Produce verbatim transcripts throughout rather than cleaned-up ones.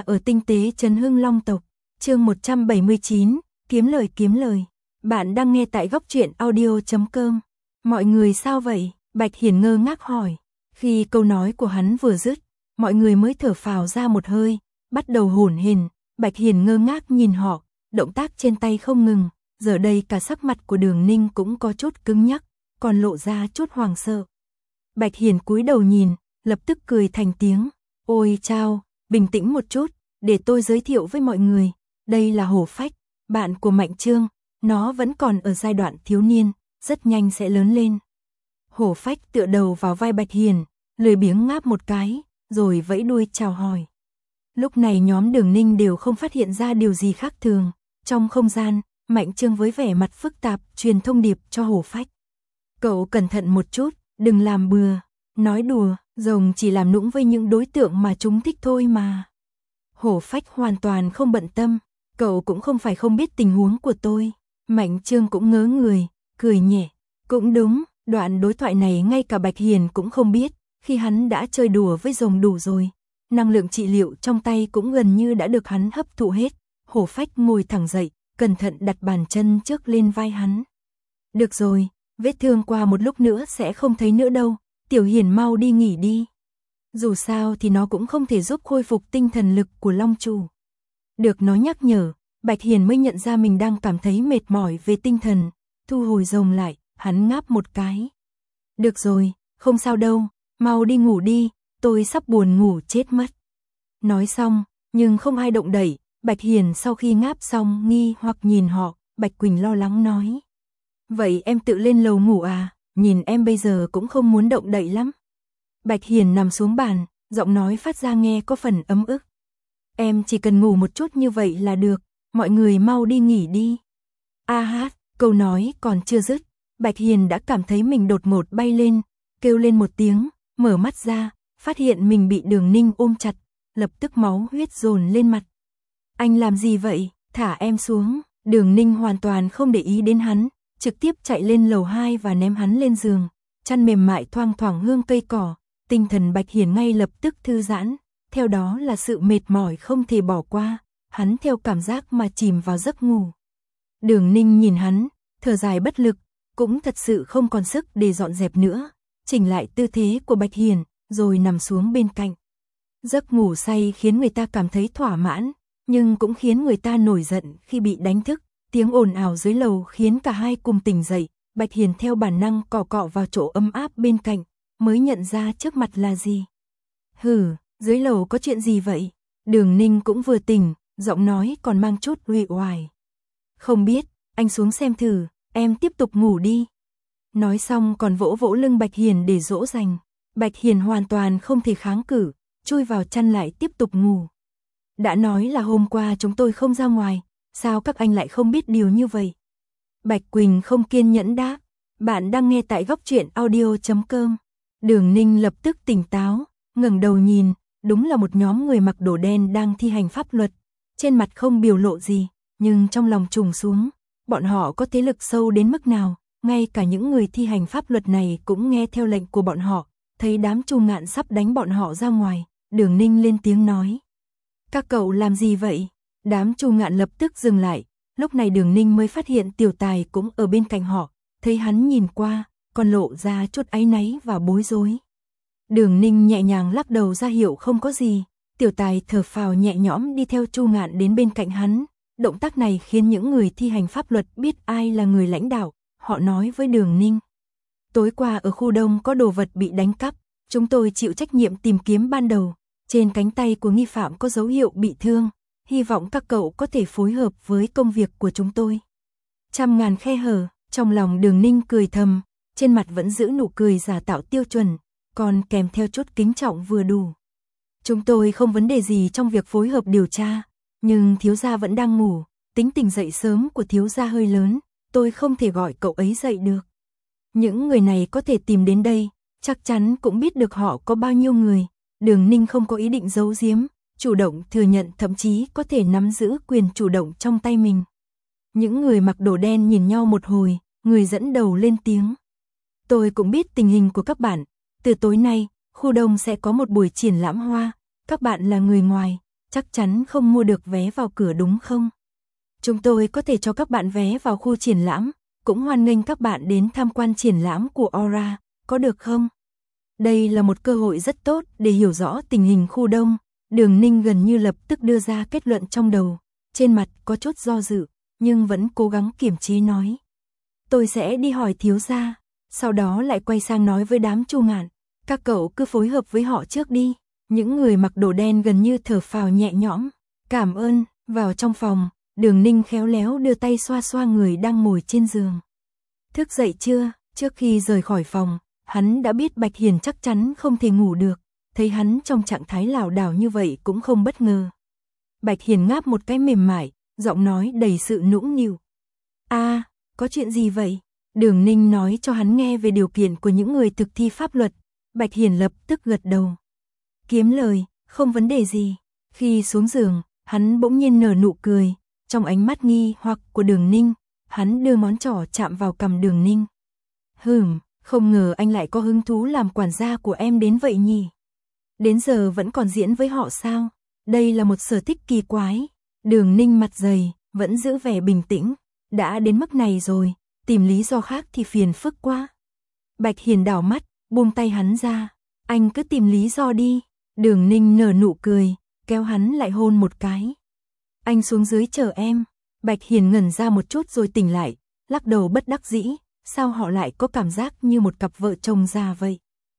ở tinh tế Trấn Hưng Long tộc, chương một trăm bảy mươi chín, kiếm lời kiếm lời. Bạn đang nghe tại góc truyện audio chấm com. Mọi người sao vậy? Bạch Hiền ngơ ngác hỏi. Khi câu nói của hắn vừa dứt, mọi người mới thở phào ra một hơi, bắt đầu hổn hển. Bạch Hiền ngơ ngác nhìn họ, động tác trên tay không ngừng, giờ đây cả sắc mặt của Đường Ninh cũng có chút cứng nhắc, còn lộ ra chút hoảng sợ. Bạch Hiền cúi đầu nhìn, lập tức cười thành tiếng. Ôi chao, bình tĩnh một chút, để tôi giới thiệu với mọi người. Đây là Hổ Phách, bạn của Mạnh Trương, nó vẫn còn ở giai đoạn thiếu niên, rất nhanh sẽ lớn lên. Hổ Phách tựa đầu vào vai Bạch Hiền, lười biếng ngáp một cái, rồi vẫy đuôi chào hỏi. Lúc này nhóm Đường Ninh đều không phát hiện ra điều gì khác thường. Trong không gian, Mạnh Trương với vẻ mặt phức tạp truyền thông điệp cho Hổ Phách. Cậu cẩn thận một chút, đừng làm bừa, nói đùa, rồng chỉ làm nũng với những đối tượng mà chúng thích thôi mà. Hổ Phách hoàn toàn không bận tâm, cậu cũng không phải không biết tình huống của tôi. Mạnh Trương cũng ngớ người, cười nhẹ. Cũng đúng, đoạn đối thoại này ngay cả Bạch Hiền cũng không biết, khi hắn đã chơi đùa với rồng đủ rồi. Năng lượng trị liệu trong tay cũng gần như đã được hắn hấp thụ hết. Hổ Phách ngồi thẳng dậy, cẩn thận đặt bàn chân trước lên vai hắn. Được rồi, vết thương qua một lúc nữa sẽ không thấy nữa đâu, Tiểu Hiền mau đi nghỉ đi. Dù sao thì nó cũng không thể giúp khôi phục tinh thần lực của Long Chủ. Được nó nhắc nhở, Bạch Hiền mới nhận ra mình đang cảm thấy mệt mỏi về tinh thần, thu hồi rồng lại, hắn ngáp một cái. Được rồi, không sao đâu, mau đi ngủ đi, tôi sắp buồn ngủ chết mất. Nói xong, nhưng không ai động đậy, Bạch Hiền sau khi ngáp xong nghi hoặc nhìn họ, Bạch Quỳnh lo lắng nói. Vậy em tự lên lầu ngủ à, nhìn em bây giờ cũng không muốn động đậy lắm. Bạch Hiền nằm xuống bàn, giọng nói phát ra nghe có phần ấm ức. Em chỉ cần ngủ một chút như vậy là được, mọi người mau đi nghỉ đi. A hát, câu nói còn chưa dứt, Bạch Hiền đã cảm thấy mình đột ngột bay lên, kêu lên một tiếng, mở mắt ra, phát hiện mình bị Đường Ninh ôm chặt, lập tức máu huyết dồn lên mặt. Anh làm gì vậy, thả em xuống. Đường Ninh hoàn toàn không để ý đến hắn, trực tiếp chạy lên lầu hai và ném hắn lên giường, chăn mềm mại thoang thoảng hương cây cỏ, tinh thần Bạch Hiền ngay lập tức thư giãn, theo đó là sự mệt mỏi không thể bỏ qua, hắn theo cảm giác mà chìm vào giấc ngủ. Đường Ninh nhìn hắn, thở dài bất lực, cũng thật sự không còn sức để dọn dẹp nữa, chỉnh lại tư thế của Bạch Hiền, rồi nằm xuống bên cạnh. Giấc ngủ say khiến người ta cảm thấy thỏa mãn, nhưng cũng khiến người ta nổi giận khi bị đánh thức. Tiếng ồn ào dưới lầu khiến cả hai cùng tỉnh dậy, Bạch Hiền theo bản năng cọ cọ vào chỗ ấm áp bên cạnh, mới nhận ra trước mặt là gì. Hừ, dưới lầu có chuyện gì vậy? Đường Ninh cũng vừa tỉnh, giọng nói còn mang chút uể oải. Không biết, anh xuống xem thử, em tiếp tục ngủ đi. Nói xong còn vỗ vỗ lưng Bạch Hiền để dỗ dành. Bạch Hiền hoàn toàn không thể kháng cự, chui vào chăn lại tiếp tục ngủ. Đã nói là hôm qua chúng tôi không ra ngoài, sao các anh lại không biết điều như vậy? Bạch Quỳnh không kiên nhẫn đáp. Bạn đang nghe tại góc truyện audio chấm com. Đường Ninh lập tức tỉnh táo, ngẩng đầu nhìn, đúng là một nhóm người mặc đồ đen đang thi hành pháp luật. Trên mặt không biểu lộ gì, nhưng trong lòng trùng xuống. Bọn họ có thế lực sâu đến mức nào, ngay cả những người thi hành pháp luật này cũng nghe theo lệnh của bọn họ. Thấy đám Chu Ngạn sắp đánh bọn họ ra ngoài, Đường Ninh lên tiếng nói. Các cậu làm gì vậy? Đám Chu Ngạn lập tức dừng lại, lúc này Đường Ninh mới phát hiện Tiểu Tài cũng ở bên cạnh họ, thấy hắn nhìn qua, còn lộ ra chút áy náy và bối rối. Đường Ninh nhẹ nhàng lắc đầu ra hiệu không có gì, Tiểu Tài thở phào nhẹ nhõm đi theo Chu Ngạn đến bên cạnh hắn. Động tác này khiến những người thi hành pháp luật biết ai là người lãnh đạo, họ nói với Đường Ninh. Tối qua ở khu đông có đồ vật bị đánh cắp, chúng tôi chịu trách nhiệm tìm kiếm ban đầu, trên cánh tay của nghi phạm có dấu hiệu bị thương. Hy vọng các cậu có thể phối hợp với công việc của chúng tôi. Trăm ngàn khe hở, trong lòng Đường Ninh cười thầm, trên mặt vẫn giữ nụ cười giả tạo tiêu chuẩn, còn kèm theo chút kính trọng vừa đủ. Chúng tôi không vấn đề gì trong việc phối hợp điều tra, nhưng thiếu gia vẫn đang ngủ, tính tình dậy sớm của thiếu gia hơi lớn, tôi không thể gọi cậu ấy dậy được. Những người này có thể tìm đến đây, chắc chắn cũng biết được họ có bao nhiêu người. Đường Ninh không có ý định giấu giếm, chủ động thừa nhận, thậm chí có thể nắm giữ quyền chủ động trong tay mình. Những người mặc đồ đen nhìn nhau một hồi, người dẫn đầu lên tiếng. Tôi cũng biết tình hình của các bạn, từ tối nay, khu đông sẽ có một buổi triển lãm hoa, các bạn là người ngoài, chắc chắn không mua được vé vào cửa đúng không? Chúng tôi có thể cho các bạn vé vào khu triển lãm, cũng hoan nghênh các bạn đến tham quan triển lãm của Aura, có được không? Đây là một cơ hội rất tốt để hiểu rõ tình hình khu đông. Đường Ninh gần như lập tức đưa ra kết luận trong đầu, trên mặt có chút do dự, nhưng vẫn cố gắng kiềm chế nói. Tôi sẽ đi hỏi thiếu gia, sau đó lại quay sang nói với đám Chu Ngạn, các cậu cứ phối hợp với họ trước đi. Những người mặc đồ đen gần như thở phào nhẹ nhõm, cảm ơn, vào trong phòng, Đường Ninh khéo léo đưa tay xoa xoa người đang ngồi trên giường. Thức dậy chưa? Trước khi rời khỏi phòng, hắn đã biết Bạch Hiền chắc chắn không thể ngủ được, thấy hắn trong trạng thái lảo đảo như vậy cũng không bất ngờ. Bạch Hiền ngáp một cái mềm mại, giọng nói đầy sự nũng nịu. A, à, có chuyện gì vậy? Đường Ninh nói cho hắn nghe về điều kiện của những người thực thi pháp luật. Bạch Hiền lập tức gật đầu. Kiếm lời, không vấn đề gì. Khi xuống giường, hắn bỗng nhiên nở nụ cười, trong ánh mắt nghi hoặc của Đường Ninh, hắn đưa ngón trỏ chạm vào cằm Đường Ninh. Hừm, không ngờ anh lại có hứng thú làm quản gia của em đến vậy nhỉ? Đến giờ vẫn còn diễn với họ sao? Đây là một sở thích kỳ quái. Đường Ninh mặt dày, vẫn giữ vẻ bình tĩnh. Đã đến mức này rồi, tìm lý do khác thì phiền phức quá. Bạch Hiền đảo mắt, buông tay hắn ra. Anh cứ tìm lý do đi. Đường Ninh nở nụ cười, kéo hắn lại hôn một cái. Anh xuống dưới chờ em. Bạch Hiền ngẩn ra một chút rồi tỉnh lại, lắc đầu bất đắc dĩ. Sao họ lại có cảm giác như một cặp vợ chồng già vậy?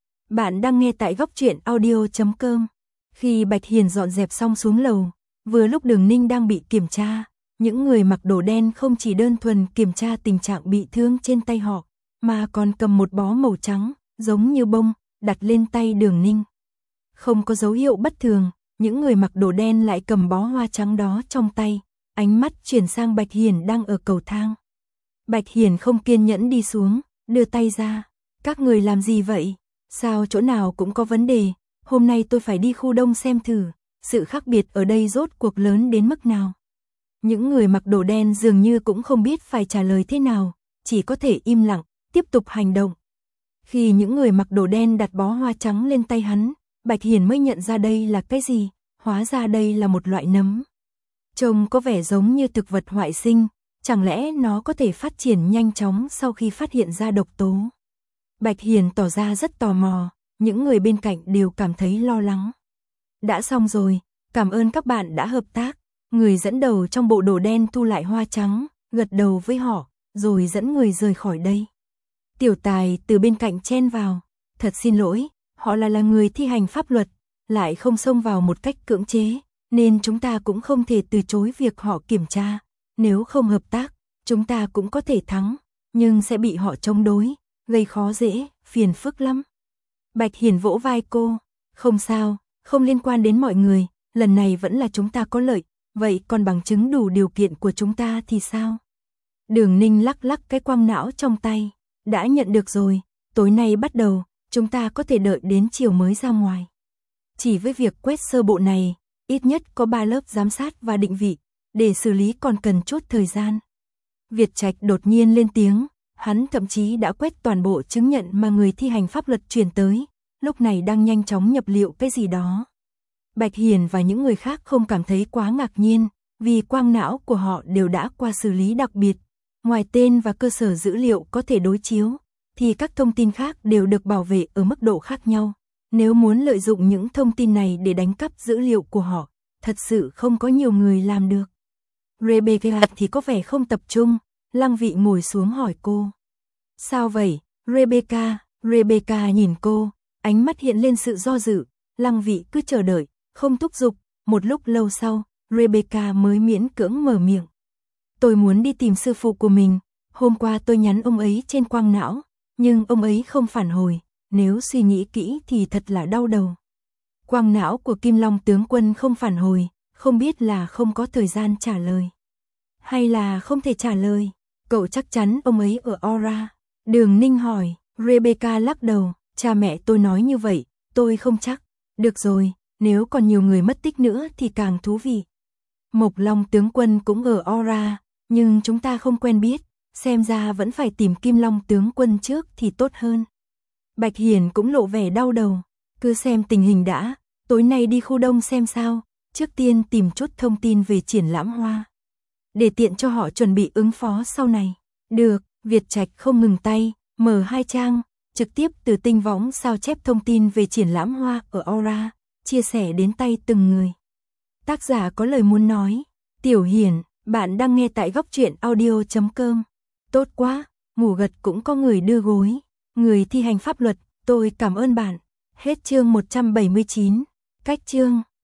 Bạn đang nghe tại góc truyện audio chấm com. Khi Bạch Hiền dọn dẹp xong xuống lầu, vừa lúc Đường Ninh đang bị kiểm tra, những người mặc đồ đen không chỉ đơn thuần kiểm tra tình trạng bị thương trên tay họ, mà còn cầm một bó màu trắng, giống như bông, đặt lên tay Đường Ninh. Không có dấu hiệu bất thường, những người mặc đồ đen lại cầm bó hoa trắng đó trong tay, ánh mắt chuyển sang Bạch Hiền đang ở cầu thang. Bạch Hiền không kiên nhẫn đi xuống, đưa tay ra. Các người làm gì vậy? Sao chỗ nào cũng có vấn đề? Hôm nay tôi phải đi khu đông xem thử, sự khác biệt ở đây rốt cuộc lớn đến mức nào. Những người mặc đồ đen dường như cũng không biết phải trả lời thế nào, chỉ có thể im lặng, tiếp tục hành động. Khi những người mặc đồ đen đặt bó hoa trắng lên tay hắn, Bạch Hiền mới nhận ra đây là cái gì, hóa ra đây là một loại nấm. Trông có vẻ giống như thực vật hoại sinh, chẳng lẽ nó có thể phát triển nhanh chóng sau khi phát hiện ra độc tố. Bạch Hiền tỏ ra rất tò mò, những người bên cạnh đều cảm thấy lo lắng. Đã xong rồi, cảm ơn các bạn đã hợp tác. Người dẫn đầu trong bộ đồ đen thu lại hoa trắng, gật đầu với họ, rồi dẫn người rời khỏi đây. Tiểu Tài từ bên cạnh chen vào, thật xin lỗi, họ là là người thi hành pháp luật, lại không xông vào một cách cưỡng chế, nên chúng ta cũng không thể từ chối việc họ kiểm tra. Nếu không hợp tác, chúng ta cũng có thể thắng, nhưng sẽ bị họ chống đối, gây khó dễ, phiền phức lắm. Bạch Hiền vỗ vai cô, không sao, không liên quan đến mọi người, lần này vẫn là chúng ta có lợi, vậy còn bằng chứng đủ điều kiện của chúng ta thì sao? Đường Ninh lắc lắc cái quăng não trong tay, đã nhận được rồi, tối nay bắt đầu, chúng ta có thể đợi đến chiều mới ra ngoài. Chỉ với việc quét sơ bộ này, ít nhất có ba lớp giám sát và định vị, để xử lý còn cần chút thời gian. Việt Trạch đột nhiên lên tiếng, hắn thậm chí đã quét toàn bộ chứng nhận mà người thi hành pháp luật truyền tới, lúc này đang nhanh chóng nhập liệu cái gì đó. Bạch Hiền và những người khác không cảm thấy quá ngạc nhiên, vì quang não của họ đều đã qua xử lý đặc biệt. Ngoài tên và cơ sở dữ liệu có thể đối chiếu, thì các thông tin khác đều được bảo vệ ở mức độ khác nhau. Nếu muốn lợi dụng những thông tin này để đánh cắp dữ liệu của họ, thật sự không có nhiều người làm được. Rebecca thì có vẻ không tập trung, Lăng Vị ngồi xuống hỏi cô. Sao vậy, Rebecca? Rebecca nhìn cô, ánh mắt hiện lên sự do dự, Lăng Vị cứ chờ đợi, không thúc giục, một lúc lâu sau, Rebecca mới miễn cưỡng mở miệng. Tôi muốn đi tìm sư phụ của mình, hôm qua tôi nhắn ông ấy trên quang não, nhưng ông ấy không phản hồi, nếu suy nghĩ kỹ thì thật là đau đầu. Quang não của Kim Long tướng quân không phản hồi, không biết là không có thời gian trả lời, hay là không thể trả lời. Cậu chắc chắn ông ấy ở Aura? Đường Ninh hỏi. Rebecca lắc đầu, cha mẹ tôi nói như vậy, tôi không chắc. Được rồi, nếu còn nhiều người mất tích nữa thì càng thú vị. Mộc Long tướng quân cũng ở Aura, nhưng chúng ta không quen biết, xem ra vẫn phải tìm Kim Long tướng quân trước thì tốt hơn. Bạch Hiền cũng lộ vẻ đau đầu, cứ xem tình hình đã, tối nay đi khu đông xem sao, Trước tiên tìm chút thông tin về triển lãm hoa, để tiện cho họ chuẩn bị ứng phó sau này. Được, Việt Trạch không ngừng tay, mở hai trang, trực tiếp từ tinh võng sao chép thông tin về triển lãm hoa ở Aura, chia sẻ đến tay từng người. Tác giả có lời muốn nói. Tiểu Hiển, bạn đang nghe tại góc truyện audio chấm com. Tốt quá, ngủ gật cũng có người đưa gối. Người thi hành pháp luật, tôi cảm ơn bạn. Hết chương một trăm bảy mươi chín. Cách chương